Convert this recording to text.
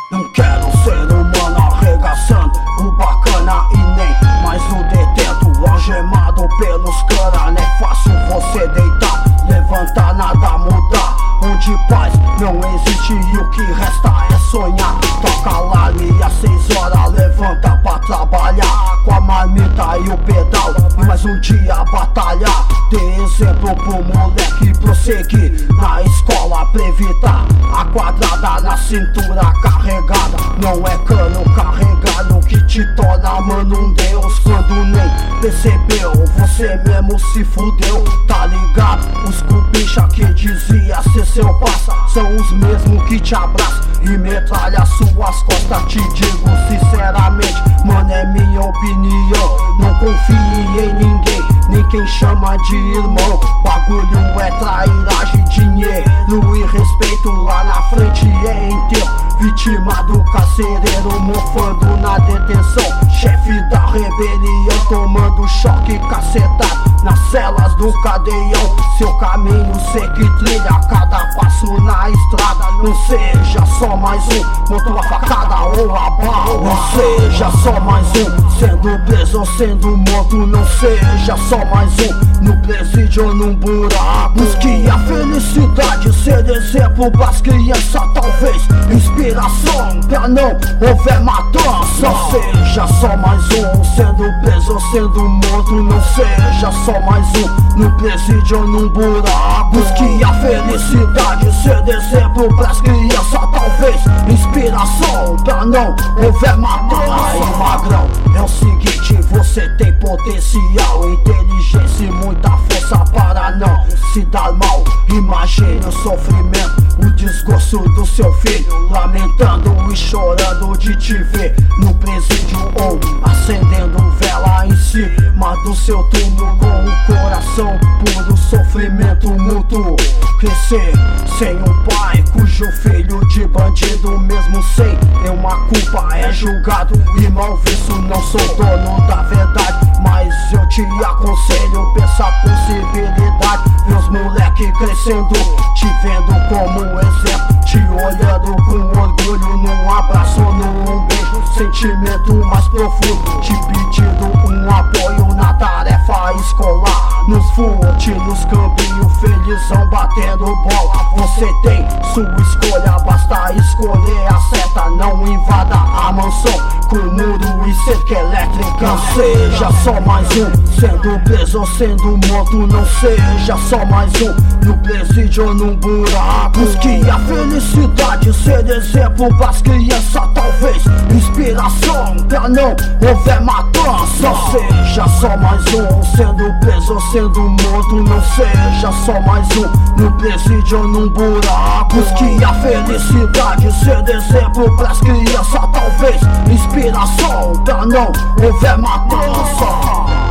Não quero ser humano arregaçando o bacana e nem mais o detento algemado pelos cana. Não é fácil você deitar, levantar, nada mudar. Onde paz não existe e o que resta é sonhar. Toca alarme às 6 horas, levanta pra trabalhar com a marmita e o pedal e mais um dia batalhar. Dê exemplo pro moleque prosseguir na escola pra evitar a quadrada na cintura carregada. Não é cano carregado que te torna mano um deus. Quando nem percebeu, você mesmo se fudeu, tá ligado? Os cubicha que dizia ser seu parça são os mesmos que te abraçam e metralha suas costas. Te digo sinceramente, mano, é minha opinião. Não confie em ninguém, nem quem chama de irmão. Bagulho é trairagem, dinheiro e respeito. Lá na frente é enterro, vítima do carcereiro mofando na detenção. Chefe da rebelião tomando choque cacetado nas celas do cadeião. Seu caminho sei que trilha cada passo na estrada. Não seja só mais um, monta uma facada ou a bala. Não seja só mais um, sendo preso ou sendo morto. Não seja só mais um, no presídio ou num buraco. Busque a felicidade, ser exemplo pras crianças. Talvez inspiração pra não houver matança. Não seja só mais um, sendo preso ou sendo morto. Não seja só mais um, no presídio ou num buraco. Busque a felicidade, ser exemplo pras crianças. Talvez inspiração pra não houver matança. Aí, magrão, é o seguinte, você tem potencial, inteligência e muita força para não se dar mal. Imagine o sofrimento, o desgosto do seu filho, lamentando e chorando de te ver no presídio ou acendendo vela em cima do seu túmulo com o coração puro, sofrimento mútuo. Crescer sem um pai cujo filho de bandido, mesmo sem uma culpa, é julgado e mal visto. Não sou dono da verdade, mas eu te aconselho, pensa a possibilidade. Ver os moleque crescendo, te vendo como exemplo, te olhando com orgulho, num abraço, num beijo, sentimento mais profundo, te pedindo um apoio na tarefa escolar, nos fute, nos campinhos, felizão batendo bola. Você tem sua escolha, basta escolher a seta. Não invada a mansão com muro e cerca elétrica. Não seja só mais um, sendo preso ou sendo morto. Não seja só mais um, no presídio ou num buraco. Busque a felicidade, ser exemplo pras crianças. Talvez inspiração pra não houver matança. Não seja só mais um, sendo preso ou sendo morto. Não seja só mais um, no presídio ou num buraco. Busque a felicidade, ser exemplo pras crianças. Talvez inspiração pra não houver matança.